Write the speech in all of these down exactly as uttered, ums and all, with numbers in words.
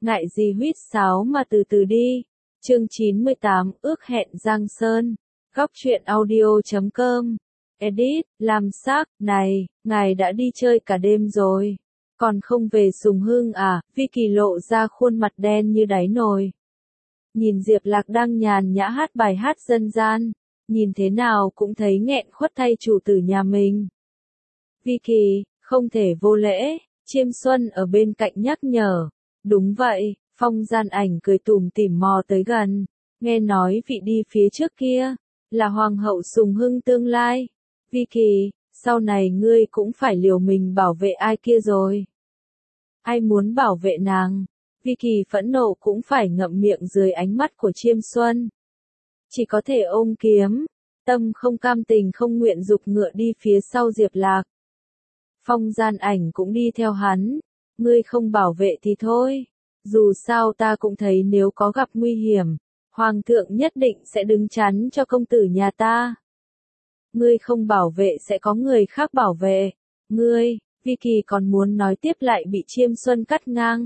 ngại gì huýt sáo mà từ từ đi. Chương chín mươi tám, ước hẹn Giang Sơn. Góc truyện audio chấm com. Edit, làm xác, này, ngài đã đi chơi cả đêm rồi. Còn không về Sùng Hưng à? Vi Kỳ lộ ra khuôn mặt đen như đáy nồi. Nhìn Diệp Lạc đang nhàn nhã hát bài hát dân gian, nhìn thế nào cũng thấy nghẹn khuất thay chủ tử nhà mình. Vi Kỳ, không thể vô lễ, Chiêm Xuân ở bên cạnh nhắc nhở. Đúng vậy, Phong Gian Ảnh cười tủm tỉm mò tới gần, nghe nói vị đi phía trước kia, là Hoàng hậu Sùng Hưng tương lai. Vi Kỳ, sau này ngươi cũng phải liều mình bảo vệ ai kia rồi. Ai muốn bảo vệ nàng? Vi Kỳ phẫn nộ cũng phải ngậm miệng dưới ánh mắt của Chiêm Xuân. Chỉ có thể ôm kiếm, tâm không cam tình không nguyện giục ngựa đi phía sau Diệp Lạc. Phong Gian Ảnh cũng đi theo hắn, ngươi không bảo vệ thì thôi, dù sao ta cũng thấy nếu có gặp nguy hiểm, Hoàng thượng nhất định sẽ đứng chắn cho công tử nhà ta. Ngươi không bảo vệ sẽ có người khác bảo vệ, ngươi, Vi Kỳ còn muốn nói tiếp lại bị Chiêm Xuân cắt ngang.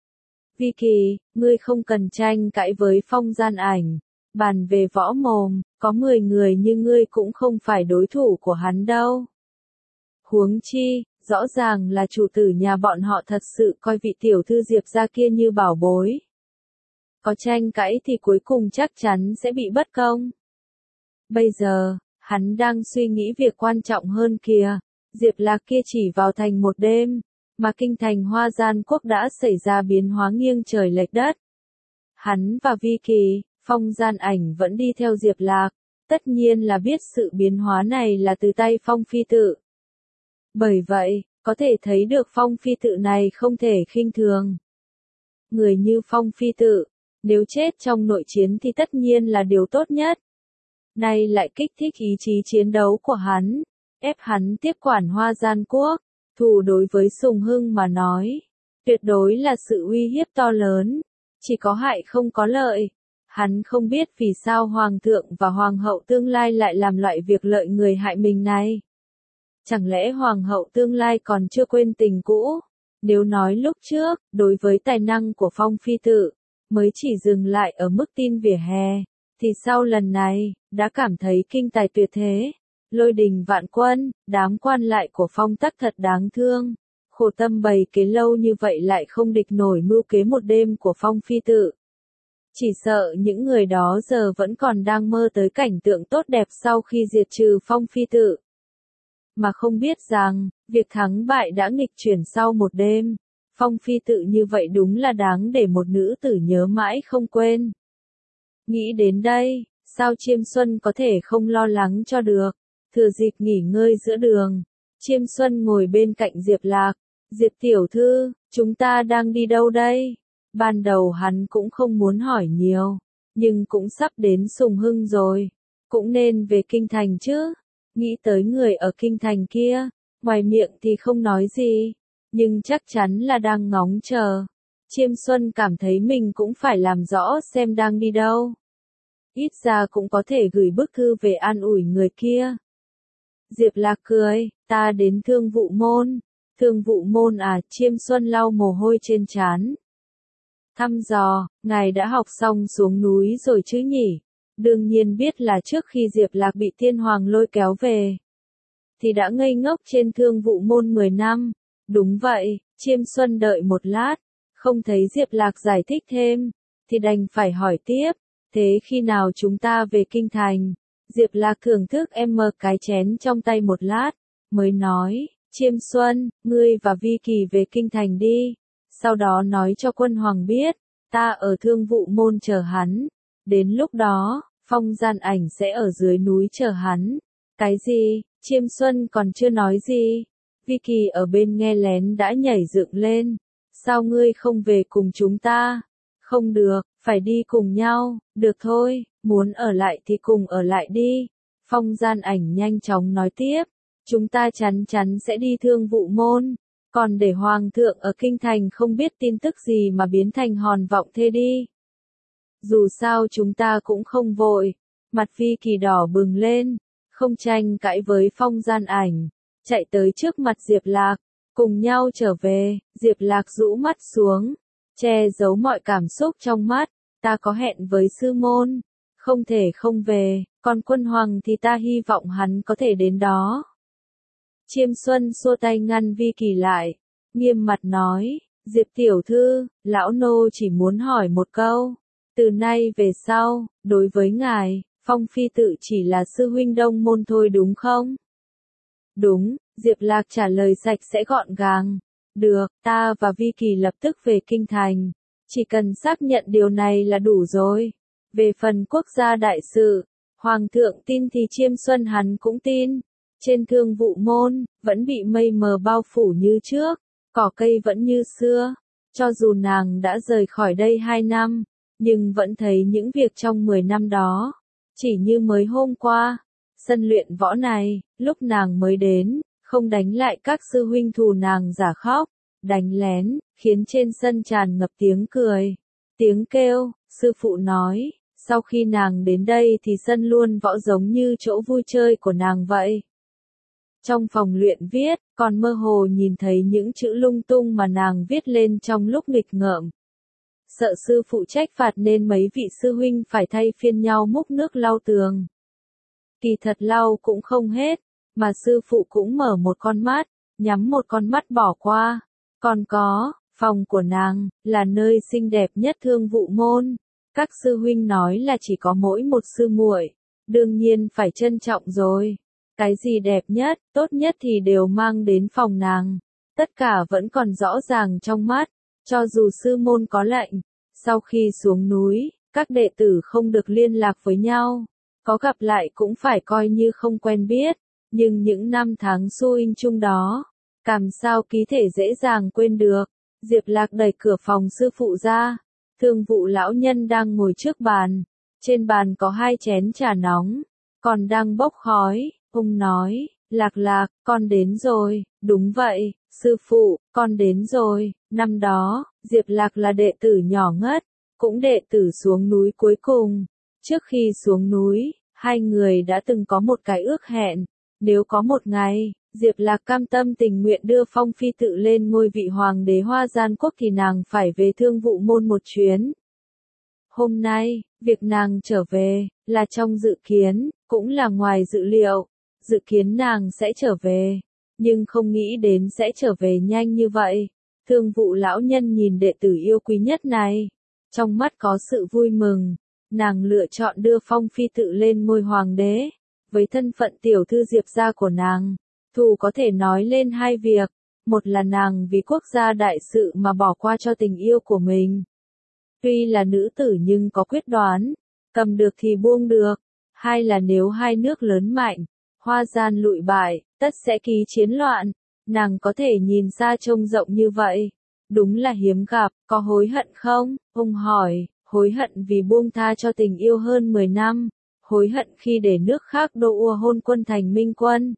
Vi Kỳ, ngươi không cần tranh cãi với Phong Gian Ảnh, bàn về võ mồm, có mười người như ngươi cũng không phải đối thủ của hắn đâu. Huống chi, rõ ràng là chủ tử nhà bọn họ thật sự coi vị tiểu thư Diệp gia kia như bảo bối. Có tranh cãi thì cuối cùng chắc chắn sẽ bị bất công. Bây giờ, hắn đang suy nghĩ việc quan trọng hơn kìa, Diệp Lạc kia chỉ vào thành một đêm, mà kinh thành Hoa Gian Quốc đã xảy ra biến hóa nghiêng trời lệch đất. Hắn và Vi Kỳ, Phong Gian Ảnh vẫn đi theo Diệp Lạc, tất nhiên là biết sự biến hóa này là từ tay Phong Phi Tự. Bởi vậy, có thể thấy được Phong Phi Tự này không thể khinh thường. Người như Phong Phi Tự, nếu chết trong nội chiến thì tất nhiên là điều tốt nhất. Nay lại kích thích ý chí chiến đấu của hắn, ép hắn tiếp quản Hoa Gian Quốc, thù đối với Sùng Hưng mà nói, tuyệt đối là sự uy hiếp to lớn, chỉ có hại không có lợi. Hắn không biết vì sao Hoàng thượng và Hoàng hậu tương lai lại làm loại việc lợi người hại mình này. Chẳng lẽ Hoàng hậu tương lai còn chưa quên tình cũ? Nếu nói lúc trước, đối với tài năng của Phong Phi Tự, mới chỉ dừng lại ở mức tin vỉa hè, thì sau lần này, đã cảm thấy kinh tài tuyệt thế. Lôi đình vạn quân, đám quan lại của Phong Tắc thật đáng thương. Khổ tâm bày kế lâu như vậy lại không địch nổi mưu kế một đêm của Phong Phi Tự. Chỉ sợ những người đó giờ vẫn còn đang mơ tới cảnh tượng tốt đẹp sau khi diệt trừ Phong Phi Tự. Mà không biết rằng, việc thắng bại đã nghịch chuyển sau một đêm. Phong Phi Tự như vậy đúng là đáng để một nữ tử nhớ mãi không quên. Nghĩ đến đây, sao Chiêm Xuân có thể không lo lắng cho được. Thừa dịp nghỉ ngơi giữa đường, Chiêm Xuân ngồi bên cạnh Diệp Lạc. Diệp tiểu thư, chúng ta đang đi đâu đây? Ban đầu hắn cũng không muốn hỏi nhiều, nhưng cũng sắp đến Sùng Hưng rồi, cũng nên về kinh thành chứ. Nghĩ tới người ở kinh thành kia, ngoài miệng thì không nói gì, nhưng chắc chắn là đang ngóng chờ. Chiêm Xuân cảm thấy mình cũng phải làm rõ xem đang đi đâu. Ít ra cũng có thể gửi bức thư về an ủi người kia. Diệp Lạc cười, ta đến Thương vụ môn. Thương vụ môn à? Chiêm Xuân lau mồ hôi trên trán. Thăm dò, ngài đã học xong xuống núi rồi chứ nhỉ? Đương nhiên biết là trước khi Diệp Lạc bị Thiên Hoàng lôi kéo về, thì đã ngây ngốc trên Thương vụ môn mười năm. Đúng vậy, Chiêm Xuân đợi một lát, không thấy Diệp Lạc giải thích thêm, thì đành phải hỏi tiếp, thế khi nào chúng ta về kinh thành? Diệp Lạc thưởng thức em mờ cái chén trong tay một lát, mới nói, Chiêm Xuân, ngươi và Vi Kỳ về kinh thành đi, sau đó nói cho quân hoàng biết, ta ở Thương vụ môn chờ hắn, đến lúc đó, Phong Gian Ảnh sẽ ở dưới núi chờ hắn. Cái gì? Chiêm Xuân còn chưa nói gì, Vi Kỳ ở bên nghe lén đã nhảy dựng lên, sao ngươi không về cùng chúng ta? Không được, phải đi cùng nhau. Được thôi, muốn ở lại thì cùng ở lại đi. Phong Gian Ảnh nhanh chóng nói tiếp, chúng ta chắn chắn sẽ đi Thương vụ môn, còn để Hoàng thượng ở kinh thành không biết tin tức gì mà biến thành hòn vọng thê đi. Dù sao chúng ta cũng không vội. Mặt Vi Kỳ đỏ bừng lên, không tranh cãi với Phong Gian Ảnh, chạy tới trước mặt Diệp Lạc, cùng nhau trở về. Diệp Lạc rũ mắt xuống, che giấu mọi cảm xúc trong mắt, ta có hẹn với sư môn, không thể không về, còn quân hoàng thì ta hy vọng hắn có thể đến đó. Chiêm Xuân xua tay ngăn Vi Kỳ lại, nghiêm mặt nói, Diệp tiểu thư, lão nô chỉ muốn hỏi một câu, từ nay về sau, đối với ngài, Phong Phi Tự chỉ là sư huynh đông môn thôi đúng không? Đúng, Diệp Lạc trả lời sạch sẽ gọn gàng. Được, ta và Vi Kỳ lập tức về kinh thành, chỉ cần xác nhận điều này là đủ rồi. Về phần quốc gia đại sự, Hoàng thượng tin thì Chiêm Xuân hắn cũng tin. Trên Thương Vụ môn, vẫn bị mây mờ bao phủ như trước, cỏ cây vẫn như xưa. Cho dù nàng đã rời khỏi đây hai năm, nhưng vẫn thấy những việc trong mười năm đó. Chỉ như mới hôm qua, sân luyện võ này, lúc nàng mới đến, không đánh lại các sư huynh thù nàng giả khóc, đánh lén, khiến trên sân tràn ngập tiếng cười, tiếng kêu, sư phụ nói, sau khi nàng đến đây thì sân luôn võ giống như chỗ vui chơi của nàng vậy. Trong phòng luyện viết, còn mơ hồ nhìn thấy những chữ lung tung mà nàng viết lên trong lúc nghịch ngợm. Sợ sư phụ trách phạt nên mấy vị sư huynh phải thay phiên nhau múc nước lau tường. Kỳ thật lau cũng không hết, mà sư phụ cũng mở một con mắt, nhắm một con mắt bỏ qua. Còn có, phòng của nàng, là nơi xinh đẹp nhất Thương Vụ môn. Các sư huynh nói là chỉ có mỗi một sư muội, đương nhiên phải trân trọng rồi. Cái gì đẹp nhất, tốt nhất thì đều mang đến phòng nàng. Tất cả vẫn còn rõ ràng trong mắt, cho dù sư môn có lệnh. Sau khi xuống núi, các đệ tử không được liên lạc với nhau. Có gặp lại cũng phải coi như không quen biết. Nhưng những năm tháng xui chung đó, làm sao ký thể dễ dàng quên được. Diệp Lạc đẩy cửa phòng sư phụ ra. Thương Vụ lão nhân đang ngồi trước bàn. Trên bàn có hai chén trà nóng, còn đang bốc khói. Ông nói, Lạc Lạc, con đến rồi. Đúng vậy, sư phụ, con đến rồi. Năm đó, Diệp Lạc là đệ tử nhỏ ngất, cũng đệ tử xuống núi cuối cùng. Trước khi xuống núi, hai người đã từng có một cái ước hẹn. Nếu có một ngày, Diệp Lạc cam tâm tình nguyện đưa Phong Phi Tự lên ngôi vị hoàng đế Hoa Gian Quốc thì nàng phải về Thương Vụ môn một chuyến. Hôm nay, việc nàng trở về, là trong dự kiến, cũng là ngoài dự liệu. Dự kiến nàng sẽ trở về, nhưng không nghĩ đến sẽ trở về nhanh như vậy. Thương Vụ lão nhân nhìn đệ tử yêu quý nhất này, trong mắt có sự vui mừng. Nàng lựa chọn đưa Phong Phi Tự lên ngôi hoàng đế. Với thân phận tiểu thư Diệp gia của nàng, thù có thể nói lên hai việc. Một là nàng vì quốc gia đại sự mà bỏ qua cho tình yêu của mình. Tuy là nữ tử nhưng có quyết đoán, cầm được thì buông được. Hai là nếu hai nước lớn mạnh, Hoa Gian lụi bại, tất sẽ ký chiến loạn. Nàng có thể nhìn xa trông rộng như vậy. Đúng là hiếm gặp, có hối hận không? Ông hỏi, hối hận vì buông tha cho tình yêu hơn mười năm. Hối hận khi để nước khác đô ua hôn quân thành minh quân.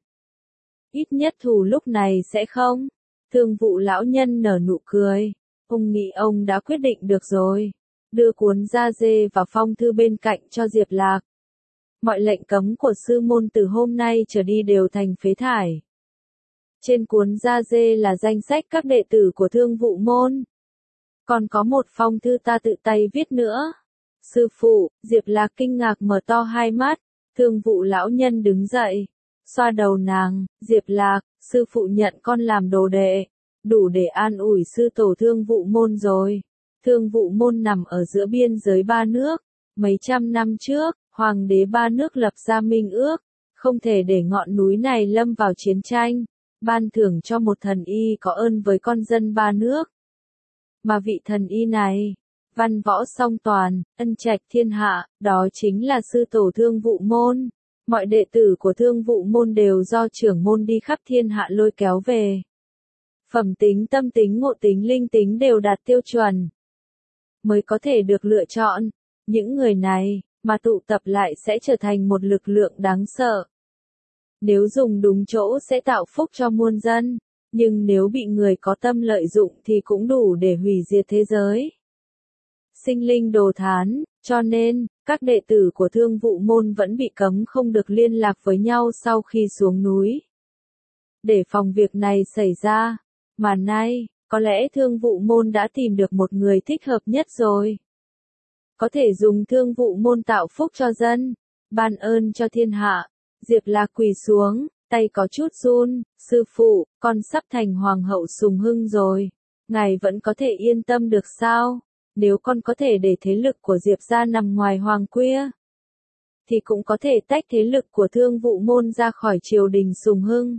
Ít nhất thù lúc này sẽ không. Thương Vụ lão nhân nở nụ cười. Ông nghĩ ông đã quyết định được rồi. Đưa cuốn gia dê và phong thư bên cạnh cho Diệp Lạc. Mọi lệnh cấm của sư môn từ hôm nay trở đi đều thành phế thải. Trên cuốn gia dê là danh sách các đệ tử của Thương Vụ môn. Còn có một phong thư ta tự tay viết nữa. Sư phụ, Diệp Lạc kinh ngạc mở to hai mắt. Thương Vụ lão nhân đứng dậy, xoa đầu nàng. Diệp Lạc, sư phụ nhận con làm đồ đệ, đủ để an ủi sư tổ Thương Vụ môn rồi. Thương Vụ môn nằm ở giữa biên giới ba nước. Mấy trăm năm trước, hoàng đế ba nước lập ra minh ước, không thể để ngọn núi này lâm vào chiến tranh, ban thưởng cho một thần y có ơn với con dân ba nước. Mà vị thần y này, văn võ song toàn, ân trạch thiên hạ, đó chính là sư tổ Thương Vụ môn. Mọi đệ tử của Thương Vụ môn đều do trưởng môn đi khắp thiên hạ lôi kéo về. Phẩm tính, tâm tính, ngộ tính, linh tính đều đạt tiêu chuẩn, mới có thể được lựa chọn. Những người này, mà tụ tập lại sẽ trở thành một lực lượng đáng sợ. Nếu dùng đúng chỗ sẽ tạo phúc cho muôn dân, nhưng nếu bị người có tâm lợi dụng thì cũng đủ để hủy diệt thế giới. Sinh linh đồ thán, cho nên, các đệ tử của Thương Vụ môn vẫn bị cấm không được liên lạc với nhau sau khi xuống núi. Để phòng việc này xảy ra, mà nay, Có lẽ Thương Vụ Môn đã tìm được một người thích hợp nhất rồi. Có thể dùng Thương Vụ Môn tạo phúc cho dân, ban ơn cho thiên hạ. Diệp Lạc quỳ xuống, tay có chút run, sư phụ, con sắp thành hoàng hậu Sùng Hưng rồi. Ngài vẫn có thể yên tâm được sao? Nếu con có thể để thế lực của Diệp gia nằm ngoài hoàng quia, thì cũng có thể tách thế lực của Thương Vụ Môn ra khỏi triều đình Sùng Hưng.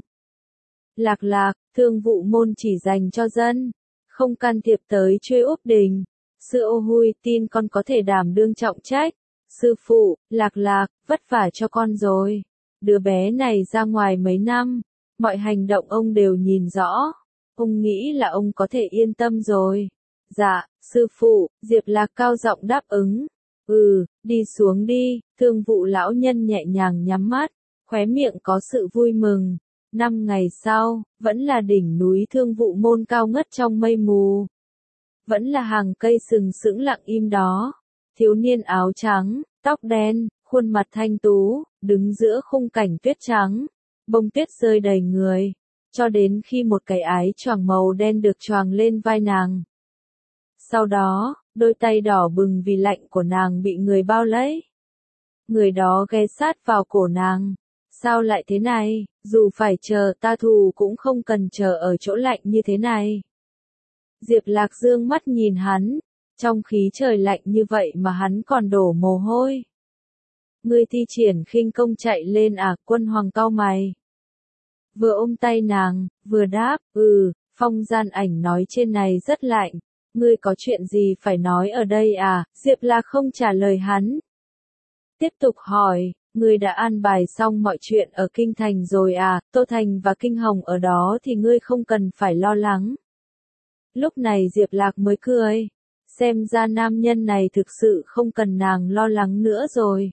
Lạc Lạc, Thương Vụ Môn chỉ dành cho dân, không can thiệp tới Chuê Úp Đình. Sư Ô Hui tin con có thể đảm đương trọng trách. Sư phụ, Lạc Lạc, vất vả cho con rồi. Đứa bé này ra ngoài mấy năm, mọi hành động ông đều nhìn rõ. Ông nghĩ là ông có thể yên tâm rồi. Dạ, sư phụ, Diệp Lạc cao giọng đáp ứng. Ừ, đi xuống đi. Thương Vụ lão nhân nhẹ nhàng nhắm mắt, khóe miệng có sự vui mừng. Năm ngày sau, vẫn là đỉnh núi Thương Vụ Môn cao ngất trong mây mù. Vẫn là hàng cây sừng sững lặng im đó. Thiếu niên áo trắng, tóc đen, khuôn mặt thanh tú, đứng giữa khung cảnh tuyết trắng. Bông tuyết rơi đầy người, cho đến khi một cái ái choàng màu đen được choàng lên vai nàng. Sau đó, đôi tay đỏ bừng vì lạnh của nàng bị người bao lấy. Người đó ghé sát vào cổ nàng. Sao lại thế này, dù phải chờ ta thù cũng không cần chờ ở chỗ lạnh như thế này. Diệp Lạc dương mắt nhìn hắn, trong khí trời lạnh như vậy mà hắn còn đổ mồ hôi. Ngươi thi triển khinh công chạy lên à? Quân Hoàng cau mày. Vừa ôm tay nàng, vừa đáp, ừ, Phong Gian Ảnh nói trên này rất lạnh. Ngươi có chuyện gì phải nói ở đây à? Diệp Lạc không trả lời hắn. Tiếp tục hỏi, ngươi đã an bài xong mọi chuyện ở Kinh Thành rồi à? Tô Thành và Kinh Hồng ở đó thì ngươi không cần phải lo lắng. Lúc này Diệp Lạc mới cười. Xem ra nam nhân này thực sự không cần nàng lo lắng nữa rồi.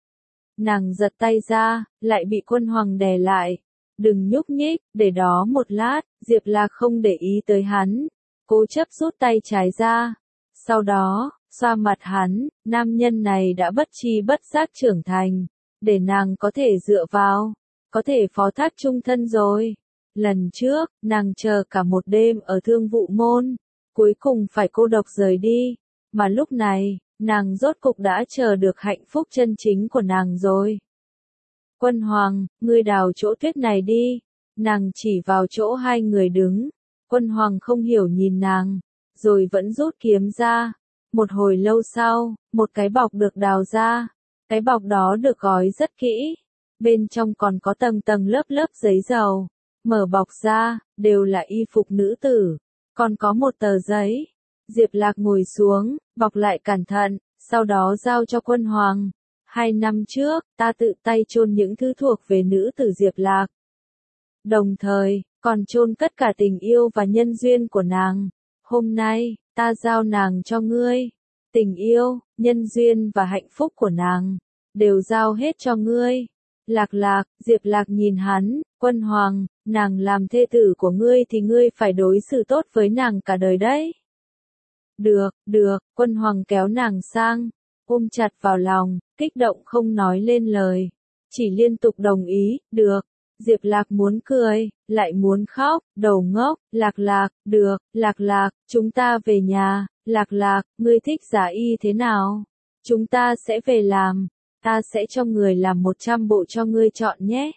Nàng giật tay ra, lại bị Quân Hoàng đè lại. Đừng nhúc nhích, để đó một lát. Diệp Lạc không để ý tới hắn, cố chấp rút tay trái ra. Sau đó, xoa mặt hắn, nam nhân này đã bất tri bất giác trưởng thành, để nàng có thể dựa vào, có thể phó thác chung thân rồi. Lần trước, nàng chờ cả một đêm ở Thương Vụ Môn, cuối cùng phải cô độc rời đi, mà lúc này, nàng rốt cục đã chờ được hạnh phúc chân chính của nàng rồi. Quân Hoàng, ngươi đào chỗ tuyết này đi. Nàng chỉ vào chỗ hai người đứng. Quân Hoàng không hiểu nhìn nàng, rồi vẫn rút kiếm ra. Một hồi lâu sau, một cái bọc được đào ra. Cái bọc đó được gói rất kỹ. Bên trong còn có tầng tầng lớp lớp giấy dầu. Mở bọc ra, đều là y phục nữ tử. Còn có một tờ giấy. Diệp Lạc ngồi xuống, bọc lại cẩn thận, sau đó giao cho Quân Hoàng. Hai năm trước, ta tự tay chôn những thứ thuộc về nữ tử Diệp Lạc. Đồng thời, còn chôn cất cả tình yêu và nhân duyên của nàng. Hôm nay, ta giao nàng cho ngươi. Tình yêu, nhân duyên và hạnh phúc của nàng, đều giao hết cho ngươi. Lạc Lạc, Diệp Lạc nhìn hắn, Quân Hoàng, nàng làm thê tử của ngươi thì ngươi phải đối xử tốt với nàng cả đời đấy. Được, được, Quân Hoàng kéo nàng sang, ôm chặt vào lòng, kích động không nói lên lời. Chỉ liên tục đồng ý, được. Diệp Lạc muốn cười, lại muốn khóc, đầu ngốc, Lạc Lạc, được, Lạc Lạc, chúng ta về nhà, Lạc Lạc, ngươi thích giả y thế nào? Chúng ta sẽ về làm, ta sẽ cho người làm một trăm bộ cho ngươi chọn nhé.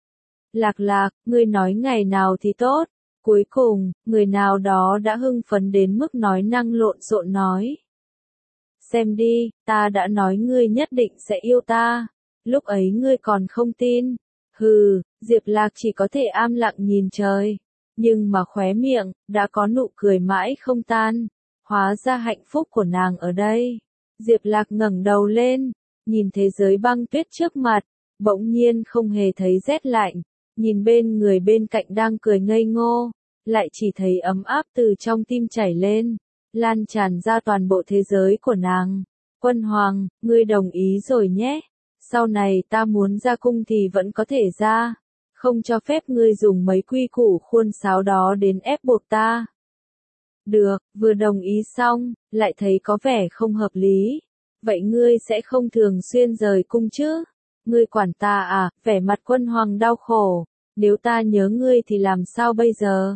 Lạc Lạc, ngươi nói ngày nào thì tốt. Cuối cùng, người nào đó đã hưng phấn đến mức nói năng lộn xộn nói. Xem đi, ta đã nói ngươi nhất định sẽ yêu ta. Lúc ấy ngươi còn không tin. Hừ, Diệp Lạc chỉ có thể am lặng nhìn trời. Nhưng mà khóe miệng, đã có nụ cười mãi không tan. Hóa ra hạnh phúc của nàng ở đây. Diệp Lạc ngẩng đầu lên, nhìn thế giới băng tuyết trước mặt, bỗng nhiên không hề thấy rét lạnh. Nhìn bên người bên cạnh đang cười ngây ngô, lại chỉ thấy ấm áp từ trong tim chảy lên, lan tràn ra toàn bộ thế giới của nàng. Quân Hoàng, ngươi đồng ý rồi nhé. Sau này ta muốn ra cung thì vẫn có thể ra, không cho phép ngươi dùng mấy quy củ khuôn sáo đó đến ép buộc ta. Được, vừa đồng ý xong, lại thấy có vẻ không hợp lý. Vậy ngươi sẽ không thường xuyên rời cung chứ? Ngươi quản ta à? Vẻ mặt Quân Hoàng đau khổ. Nếu ta nhớ ngươi thì làm sao bây giờ?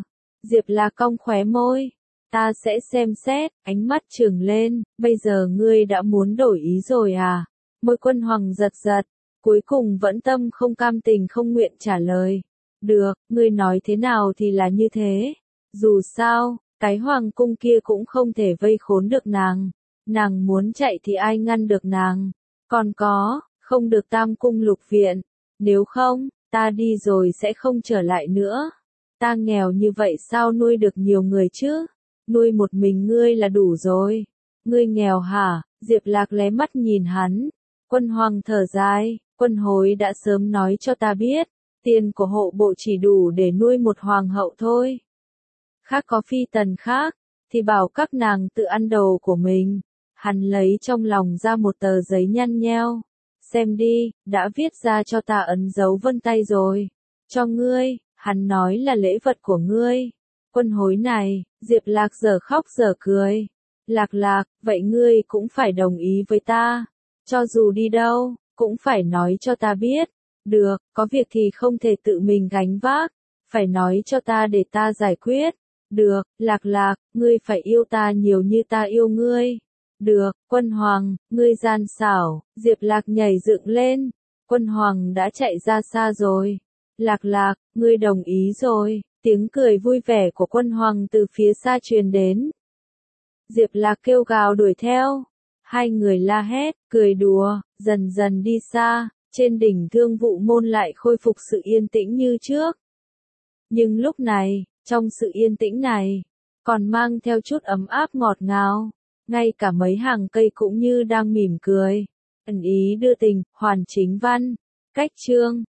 Diệp Lạc cong khóe môi. Ta sẽ xem xét, ánh mắt trừng lên, bây giờ ngươi đã muốn đổi ý rồi à? Môi Quân Hoàng giật giật, cuối cùng vẫn tâm không cam tình không nguyện trả lời. Được, ngươi nói thế nào thì là như thế. Dù sao, cái hoàng cung kia cũng không thể vây khốn được nàng. Nàng muốn chạy thì ai ngăn được nàng. Còn có, không được tam cung lục viện. Nếu không, ta đi rồi sẽ không trở lại nữa. Ta nghèo như vậy sao nuôi được nhiều người chứ? Nuôi một mình ngươi là đủ rồi. Ngươi nghèo hả? Diệp Lạc lé mắt nhìn hắn. Quân Hoàng thở dài, quân hối đã sớm nói cho ta biết, tiền của hộ bộ chỉ đủ để nuôi một hoàng hậu thôi. Khác có phi tần khác, thì bảo các nàng tự ăn đầu của mình. Hắn lấy trong lòng ra một tờ giấy nhăn nheo. Xem đi, đã viết ra cho ta ấn dấu vân tay rồi. Cho ngươi, hắn nói là lễ vật của ngươi. Quân hối này, Diệp Lạc giờ khóc giờ cười. Lạc Lạc, vậy ngươi cũng phải đồng ý với ta. Cho dù đi đâu, cũng phải nói cho ta biết. Được, có việc thì không thể tự mình gánh vác. Phải nói cho ta để ta giải quyết. Được, Lạc Lạc, ngươi phải yêu ta nhiều như ta yêu ngươi. Được, Quân Hoàng, ngươi gian xảo. Diệp Lạc nhảy dựng lên. Quân Hoàng đã chạy ra xa rồi. Lạc Lạc, ngươi đồng ý rồi. Tiếng cười vui vẻ của Quân Hoàng từ phía xa truyền đến. Diệp Lạc kêu gào đuổi theo. Hai người la hét, cười đùa, dần dần đi xa. Trên đỉnh Thương Vụ Môn lại khôi phục sự yên tĩnh như trước. Nhưng lúc này, trong sự yên tĩnh này, còn mang theo chút ấm áp ngọt ngào. Ngay cả mấy hàng cây cũng như đang mỉm cười. Ẩn ý đưa tình, hoàn chính văn. Cách chương